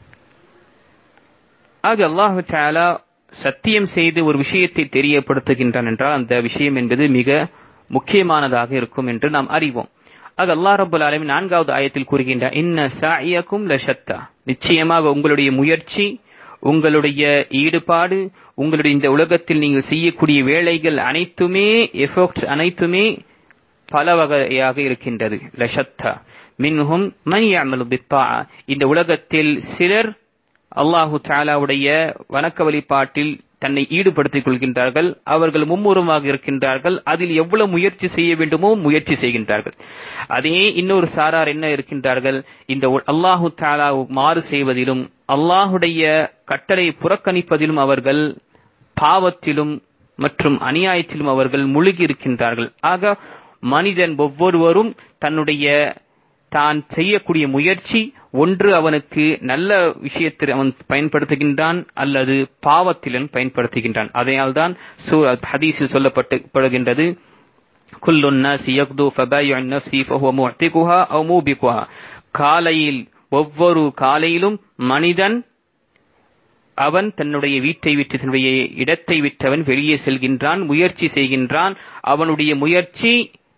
ஆக அல்லாஹு தஆலா சத்தியம் செய்து ஒரு விஷயத்தை தெரியப்படுத்துகின்றான் என்றால் அந்த விஷயம் என்பது மிக முக்கியமானதாக இருக்கும் என்று நாம் அறிவோம். ஆக அல்லாஹ் ரப்பல் ஆலமீன் 4வது ஆயத்தில் கூறுகின்றார், இன்ன சாஇயக்கும் லஷத்தா, நிச்சயமாக உங்களுடைய முயற்சி, உங்களுடைய ஈடுபாடு, உங்களுடைய இந்த உலகத்தில் நீங்கள் செய்யக்கூடிய வேலைகள் அனைத்துமே, எஃபோர்ட்ஸ் அனைத்துமே பல வகையாக இருக்கின்றது. லஷத்தா மின்ஹும் மன் யஅமலு பித்தாஅ, இந்த உலகத்தில் சிலர் அல்லாஹு தஆலாவுடைய வணக்க வழிபாட்டில் தன்னை ஈடுபடுத்திக் கொள்கின்றார்கள், அவர்கள் மும்முரமாக இருக்கின்றார்கள், அதில் எவ்வளவு முயற்சி செய்ய வேண்டுமோ முயற்சி செய்கின்றார்கள். அதே இன்னொரு சாரார் என்ன இருக்கின்றார்கள், இந்த அல்லாஹு தஆலா மாறு செய்வதிலும் அல்லாஹுடைய கட்டளை புறக்கணிப்பதிலும் அவர்கள் பாவத்திலும் மற்றும் அநியாயத்திலும் அவர்கள் முழுகி இருக்கின்றார்கள். ஆக மனிதன் ஒவ்வொருவரும் தன்னுடைய தான் செய்யக்கூடிய முயற்சி, ஒன்று அவனுக்கு நல்ல விஷயத்தில் அவன் பயன்படுத்துகின்றான் அல்லது பாவத்திலும் பயன்படுத்துகின்றான். அதனால்தான் ஹதீஸில் சொல்லப்படுகின்றது, குல்லுன் நாஸி யக்து ஃபபாயிஉன் நஃப்ஸி ஃபஹுவ முஅ்திகுஹா அவ் மூபிகுஹா, காலையில் ஒவ்வொரு காலையிலும் மனிதன் அவன் தன்னுடைய வீட்டை விட்டு தன்னுடைய இடத்தை விட்டவன் வெளியே செல்கின்றான், முயற்சி செய்கின்றான். அவனுடைய முயற்சி,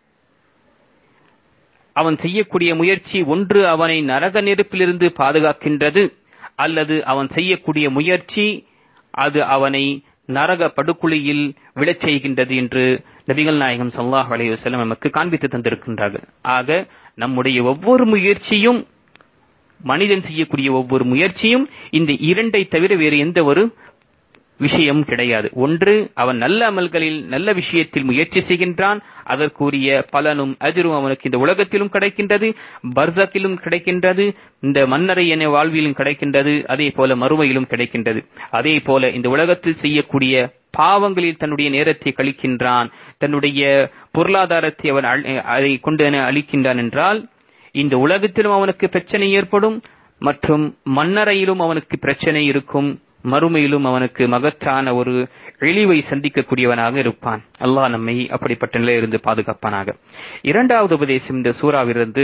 அவன் செய்யக்கூடிய முயற்சி ஒன்று அவனை நரக நெருப்பிலிருந்து பாதுகாக்கின்றது, அல்லது அவன் செய்யக்கூடிய முயற்சி அது அவனை நரக படுகுழியில் விழச் செய்கின்றது என்று நபிகள் நாயகம் ஸல்லல்லாஹு அலைஹி வஸல்லம் நமக்கு காண்பித்து தந்திருக்கின்றார்கள். ஆக நம்முடைய ஒவ்வொரு முயற்சியும், மனிதன் செய்யக்கூடிய ஒவ்வொரு முயற்சியும் இந்த இரண்டை தவிர வேறு எந்த ஒரு விஷயம் கிடையாது. ஒன்று, அவன் நல்ல அமல்களில் நல்ல விஷயத்தில் முயற்சி செய்கின்றான், அதற்குரிய பலனும் அஜரும் அவனுக்கு இந்த உலகத்திலும் கிடைக்கின்றது, பர்ஸக்கிலும் கிடைக்கின்றது, இந்த மன்னரை என வாழ்விலும் கிடைக்கின்றது, அதே போல மறுமையிலும் கிடைக்கின்றது. அதே போல இந்த உலகத்தில் செய்யக்கூடிய பாவங்களில் தன்னுடைய நேரத்தை கழிக்கின்றான், தன்னுடைய பொருளாதாரத்தை அவன் அதை கொண்டு அளிக்கின்றான் என்றால் இந்த உலகத்திலும் அவனுக்கு பிரச்சனை ஏற்படும், மற்றும் மன்னரையிலும் அவனுக்கு பிரச்சனை இருக்கும், மறுமையிலும் அவனுக்கு மகத்தான ஒரு இழிவை சந்திக்கக்கூடியவனாக இருப்பான். அல்லாஹ் நம்மை அப்படிப்பட்ட நிலையிலிருந்து பாதுகாப்பானாக. இரண்டாவது உபதேசம் இந்த சூறாவிலிருந்து,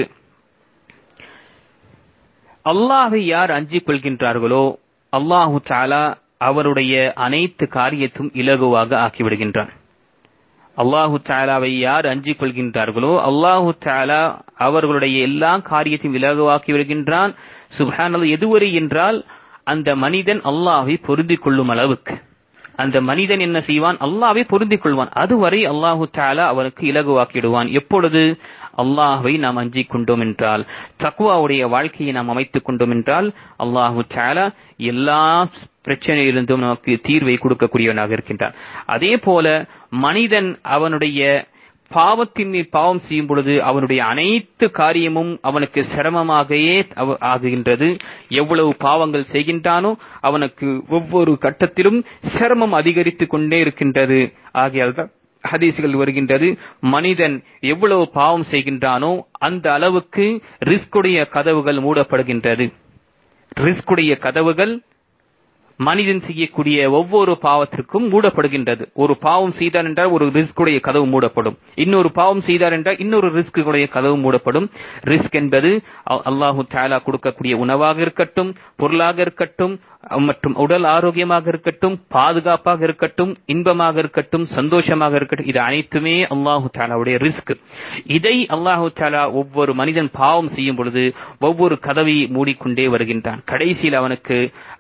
அல்லாஹ்வை யார் அஞ்சிக் கொள்கின்றார்களோ அல்லாஹு தஆலா அவருடைய அனைத்து காரியத்தும் இலகுவாக ஆக்கிவிடுகின்றான். அல்லாஹு தஆலாவை யார் அஞ்சிக் கொள்கின்றார்களோ அல்லாஹு தஆலா அவர்களுடைய எல்லா காரியத்தையும் இலகுவாக்கி விடுகின்றான். சுப்ஹானல்லாஹ், எதுவரை என்றால் அந்த மனிதன் அல்லாஹ்வை பொருந்திக் கொள்ளும் அளவுக்கு அந்த மனிதன் என்ன செய்வான், அல்லாஹ்வை பொருந்திக் கொள்வான். அதுவரை அல்லாஹு தஆலா அவனுக்கு இலகுவாக்கிடுவான். எப்பொழுது அல்லாஹ்வை நாம் அஞ்சிக் கொண்டோம் என்றால், தக்வாவுடைய வாழ்க்கையை நாம் அமைத்துக் கொண்டோம் என்றால், அல்லாஹு தஆலா எல்லா பிரச்சனையிலிருந்தும் நமக்கு தீர்வை கொடுக்கக்கூடியவனாக இருக்கின்றான். அதே போல மனிதன் அவனுடைய பாவத்தின் மீது பாவம் செய்யும் பொழுது அவனுடைய அனைத்து காரியமும் அவனுக்கு சிரமமாகவே ஆகுகின்றது. எவ்வளவு பாவங்கள் செய்கின்றானோ அவனுக்கு ஒவ்வொரு கட்டத்திலும் சிரமம் அதிகரித்துக் கொண்டே இருக்கின்றது. ஆகையால் ஹதீஸ்கள் வருகின்றது, மனிதன் எவ்வளவு பாவம் செய்கின்றானோ அந்த அளவுக்கு ரிஸ்குடைய கதவுகள் மூடப்படுகின்றது. ரிஸ்குடைய கதவுகள் மனிதன் செய்யக்கூடிய ஒவ்வொரு பாவத்திற்கும் மூடப்படுகின்றது. ஒரு பாவம் செய்தார் என்றால் ஒரு ரிஸ்குடைய கதவு மூடப்படும், இன்னொரு பாவம் செய்தார் என்றால் இன்னொரு ரிஸ்குடைய கதவு மூடப்படும். ரிஸ்க் என்பது அல்லாஹு தஆலா கொடுக்கக்கூடிய உணவாக இருக்கட்டும், பொருளாக இருக்கட்டும், மற்றும் உடல் ஆரோக்கியமாக இருக்கட்டும், பாதுகாப்பாக இருக்கட்டும், இன்பமாக இருக்கட்டும், சந்தோஷமாக இருக்கட்டும், இது அனைத்துமே அல்லாஹு தஆலாவுடைய ரிஸ்க். இதை அல்லாஹு தஆலா ஒவ்வொரு மனிதன் பாவம் செய்யும் பொழுது ஒவ்வொரு கதவை மூடிக்கொண்டே வருகின்றான். கடைசியில் அவனுக்கு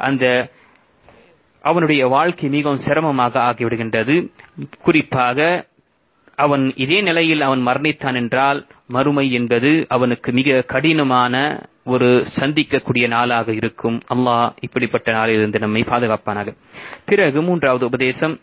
அவனுடைய வாழ்க்கை மிகவும் சிரமமாக ஆகிவிடுகின்றது. குறிப்பாக அவன் இதே நிலையில் அவன் மரணித்தான் என்றால் மறுமை என்பது அவனுக்கு மிக கடினமான ஒரு சந்திக்கக்கூடிய நாளாக இருக்கும். அல்லாஹ் இப்படிப்பட்ட நாளிலிருந்து நம்மை பாதுகாப்பானாக. பிறகு மூன்றாவது உபதேசம்,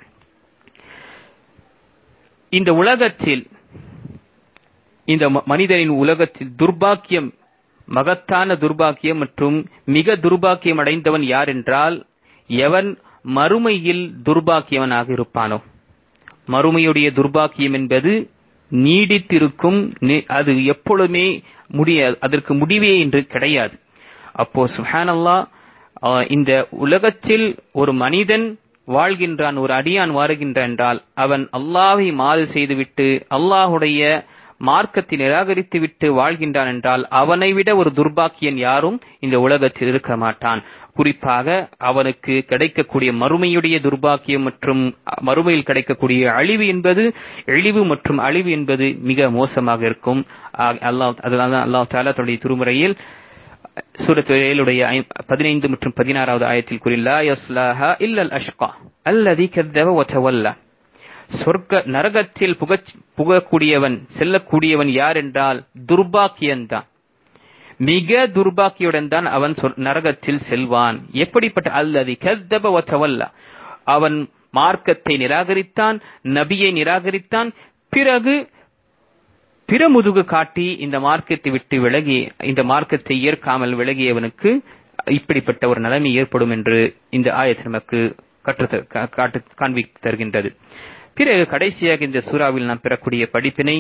இந்த உலகத்தில், இந்த மனிதனின் உலகத்தில் துர்பாக்கியம், மகத்தான துர்பாக்கியம் மற்றும் மிக துர்பாக்கியம் அடைந்தவன் யார் என்றால், எவன் மறுமையில் துர்பாக்கியவனாக இருப்பானோ. மறுமையுடைய துர்பாக்கியம் என்பது நீடித்திருக்கும், அது எப்பொழுதுமே அதற்கு முடிவே என்று கிடையாது. அப்போ சுப்ஹானல்லாஹ், இந்த உலகத்தில் ஒரு மனிதன் வாழ்கின்றான், ஒரு அடியான் வாழுகின்றான் என்றால் அவன் அல்லாஹ்வை மாறு செய்துவிட்டு அல்லாஹுடைய மார்க்கத்தை நிராகரித்து விட்டு வாழ்கின்றான் என்றால் அவனை விட ஒரு துர்பாக்கியன் யாரும் இந்த உலகத்தில் இருக்க மாட்டான். குறிப்பாக அவனுக்கு கிடைக்கக்கூடிய மறுமையுடைய துர்பாக்கியம் மற்றும் மறுமையில் கிடைக்கக்கூடிய இழிவு மற்றும் அழிவு என்பது மிக மோசமாக இருக்கும். அதனால்தான் அல்லாஹ் தஆலா தன்னுடைய திருமறையில் சூரத் ஏழுடைய 15 மற்றும் 16வது ஆயத்தில் கூறி லா யஸ்லாஹா இல்லல் அஷ்கா அல்லதி கذب வதவல்லா. சொர்க்க நரகத்தில் புகக்கூடியவன் செல்லக்கூடியவன் யார் என்றால் துர்பாக்கியன் தான். மிக துர்பாக்கியுடன் தான் அவன் நரகத்தில் செல்வான். எப்படிப்பட்ட அல்லதி கذب வதவல்லா, அவன் மார்க்கத்தை நிராகரித்தான், நபியை நிராகரித்தான், பிறகு பிறமுதுகு காட்டி இந்த மார்க்கத்தை விட்டு விலகி இந்த மார்க்கத்தை ஏற்காமல் விலகியவனுக்கு இப்படிப்பட்ட ஒரு நிலைமை ஏற்படும் என்று இந்த ஆயத் நமக்கு காண்பித்து தருகின்றது. பிறகு கடைசியாக இந்த சூறாவில் நாம் பெறக்கூடிய படிப்பினை,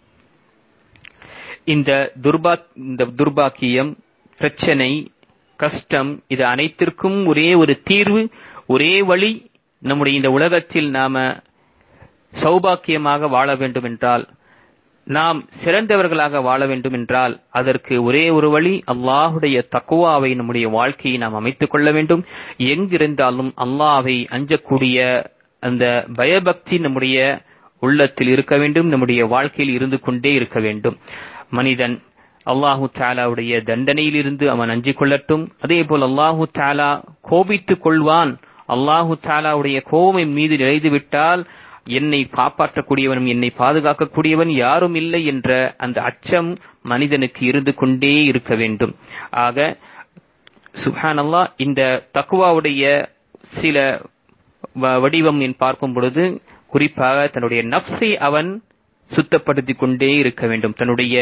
இந்த துர்பாக்கியம், பிரச்சனை, கஷ்டம், இது அனைத்திற்கும் ஒரே ஒரு தீர்வு, ஒரே வழி. நம்முடைய இந்த உலகத்தில் நாம சௌபாக்கியமாக வாழ வேண்டும் என்றால், நாம் சிறந்தவர்களாக வாழ வேண்டும் என்றால் அதற்கு ஒரே ஒரு வழி, அல்லாஹுடைய தக்வாவை நம்முடைய வாழ்க்கையை நாம் அமைத்துக் கொள்ள வேண்டும். எங்கிருந்தாலும் அல்லாஹ்வை அஞ்சக்கூடிய அந்த பயபக்தி நம்முடைய உள்ளத்தில் இருக்க வேண்டும், நம்முடைய வாழ்க்கையில் இருந்து கொண்டே இருக்க வேண்டும். மனிதன் அல்லாஹு தஆலாவுடைய தண்டனையில் இருந்து அவன் அஞ்சிக் கொள்ளட்டும். அதே போல் அல்லாஹு தஆலா கோபித்துக் கொள்வான். அல்லாஹு தஆலாவுடைய கோபம் மீது நிறைந்து விட்டால் என்னை காப்பாற்றக்கூடியவனும் என்னை பாதுகாக்கக்கூடியவன் யாரும் இல்லை என்ற அந்த அச்சம் மனிதனுக்கு இருந்து கொண்டே இருக்க வேண்டும். ஆக சுப்ஹானல்லாஹ், இந்த தக்வாவுடைய சில வடிவம் பார்க்கும் பொழுது குறிப்பாக தன்னுடைய நஃப்ஸை அவன் சுத்தப்படுத்திக் கொண்டே இருக்க வேண்டும். தன்னுடைய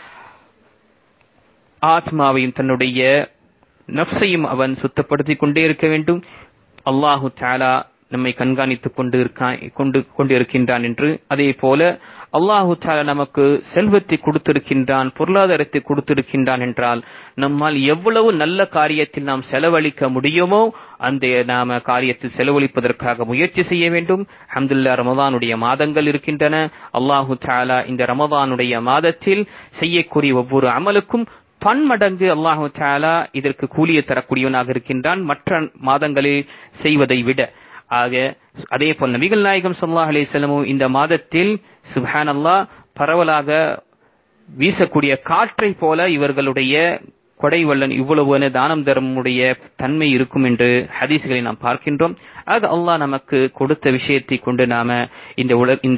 ஆத்மாவையும் தன்னுடைய நஃப்ஸையும் அவன் சுத்தப்படுத்திக் கொண்டே இருக்க வேண்டும். அல்லாஹு தஆலா நம்மை கண்காணித்துக் கொண்டிருக்கின்றான் என்று, அதே போல அல்லாஹு தஆலா நமக்கு செல்வத்தை கொடுத்திருக்கின்றான், பொருளாதாரத்தை கொடுத்திருக்கின்றான் என்றால் நம்மால் எவ்வளவு நல்ல காரியத்தில் நாம் செலவழிக்க முடியுமோ அந்த நாம காரியத்தில் செலவழிப்பதற்காக முயற்சி செய்ய வேண்டும். அல்ஹம்துலில்லாஹ், ரமதானுடைய மாதங்கள் இருக்கின்றன. அல்லாஹு தஆலா இந்த ரமதானுடைய மாதத்தில் செய்யக்கூடிய ஒவ்வொரு அமலுக்கும் பன்மடங்கு அல்லாஹு தஆலா இதற்கு கூலியை தரக்கூடியவனாக இருக்கின்றான் மற்ற மாதங்களில் செய்வதை விட. ஆக அதே போல் நபிகள் நாயகம் ஸல்லல்லாஹு அலைஹி வஸல்லம் இந்த மாதத்தில் சுப்ஹானல்லாஹ் பரவலாக வீசக்கூடிய காற்றை போல இவர்களுடைய கொடைவள்ளன் இவ்வளவு தானம் தரமுடைய தன்மை இருக்கும் என்று ஹதீஸ்களை நாம் பார்க்கின்றோம். ஆக அல்லாஹ் நமக்கு கொடுத்த விஷயத்தை கொண்டு நாம இந்த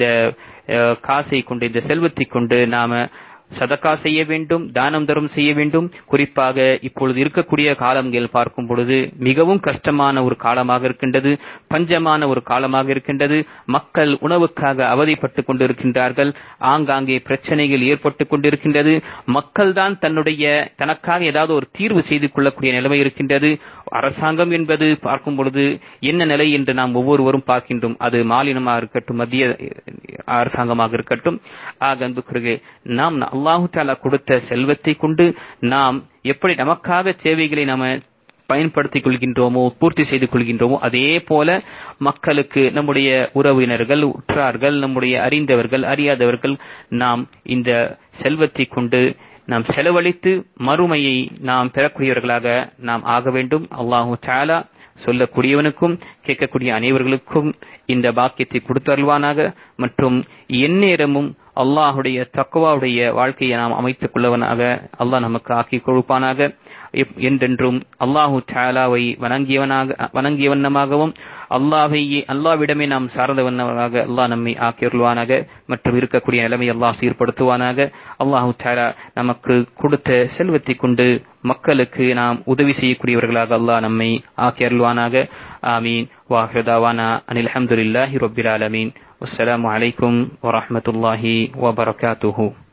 காசை கொண்டு, இந்த செல்வத்தை கொண்டு நாம சதகா செய்ய வேண்டும், தானம் தரும் செய்ய வேண்டும். குறிப்பாக இப்பொழுது இருக்கக்கூடிய காலங்கள் பார்க்கும் பொழுது மிகவும் கஷ்டமான ஒரு காலமாக இருக்கின்றது, பஞ்சமான ஒரு காலமாக இருக்கின்றது. மக்கள் உணவுக்காக அவதிப்பட்டுக் கொண்டிருக்கின்றார்கள், ஆங்காங்கே பிரச்சனைகள் ஏற்பட்டுக் கொண்டிருக்கின்றது. மக்கள் தான் தனக்காக ஏதாவது ஒரு தீர்வு செய்து கொள்ளக்கூடிய நிலைமை இருக்கின்றது. அரசாங்கம் என்பது பார்க்கும் பொழுது என்ன நிலை என்று நாம் ஒவ்வொருவரும் பார்க்கின்றோம். அது மாநிலமாக இருக்கட்டும், மத்திய அரசாங்கமாக இருக்கட்டும். ஆக அன்புக்குரியவர்களே, நாம் அல்லாஹு தஆலா கொடுத்த செல்வத்தை கொண்டு நாம் எப்படி நமக்காக சேவைகளை நாம பயன்படுத்திக் கொள்கின்றோமோ, பூர்த்தி செய்து கொள்கின்றோமோ, அதே போல மக்களுக்கு, நம்முடைய உறவினர்கள், உற்றார்கள், நம்முடைய அறிந்தவர்கள், அறியாதவர்கள், நாம் இந்த செல்வத்தை கொண்டு நாம் செலவழித்து மறுமையை நாம் பெறக்கூடியவர்களாக நாம் ஆக வேண்டும். அல்லாஹு தஆலா சொல்லக்கூடியவனுக்கும் கேட்கக்கூடிய அனைவர்களுக்கும் இந்த பாக்கியத்தை கொடுத்தருள்வானாக. மற்றும் எந்நேரமும் அல்லாஹுடைய தக்வாவுடைய வாழ்க்கையை நாம் அமைத்துக் கொள்ளவனாக அல்லாஹ் நமக்கு ஆக்கி கொடுப்பானாக. என்றென்றும் அல்லாஹு தஆலாவை வணங்கியவண்ணமாகவும் அல்லாஹ்விடமே நாம் சார்ந்தவண்ணமாக அல்லாஹ் நம்மை ஆக்கியருள்வானாக. மற்றும் இருக்கக்கூடிய நிலைமை அல்லாஹ் சீர்படுத்துவானாக. அல்லாஹு தஆலா நமக்கு கொடுத்த செல்வத்தை கொண்டு மக்களுக்கு நாம் உதவி செய்யக்கூடியவர்களாக அல்லாஹ் நம்மை ஆக்கியருள்வானாக. ஆமீன். வாஹிரு தஅவானா அனில் ஹம்துலில்லாஹி ரப்பில் ஆலமீன். வஸ்ஸலாமு அலைக்கும் வரஹ்மத்துல்லாஹி வபரகாத்துஹு.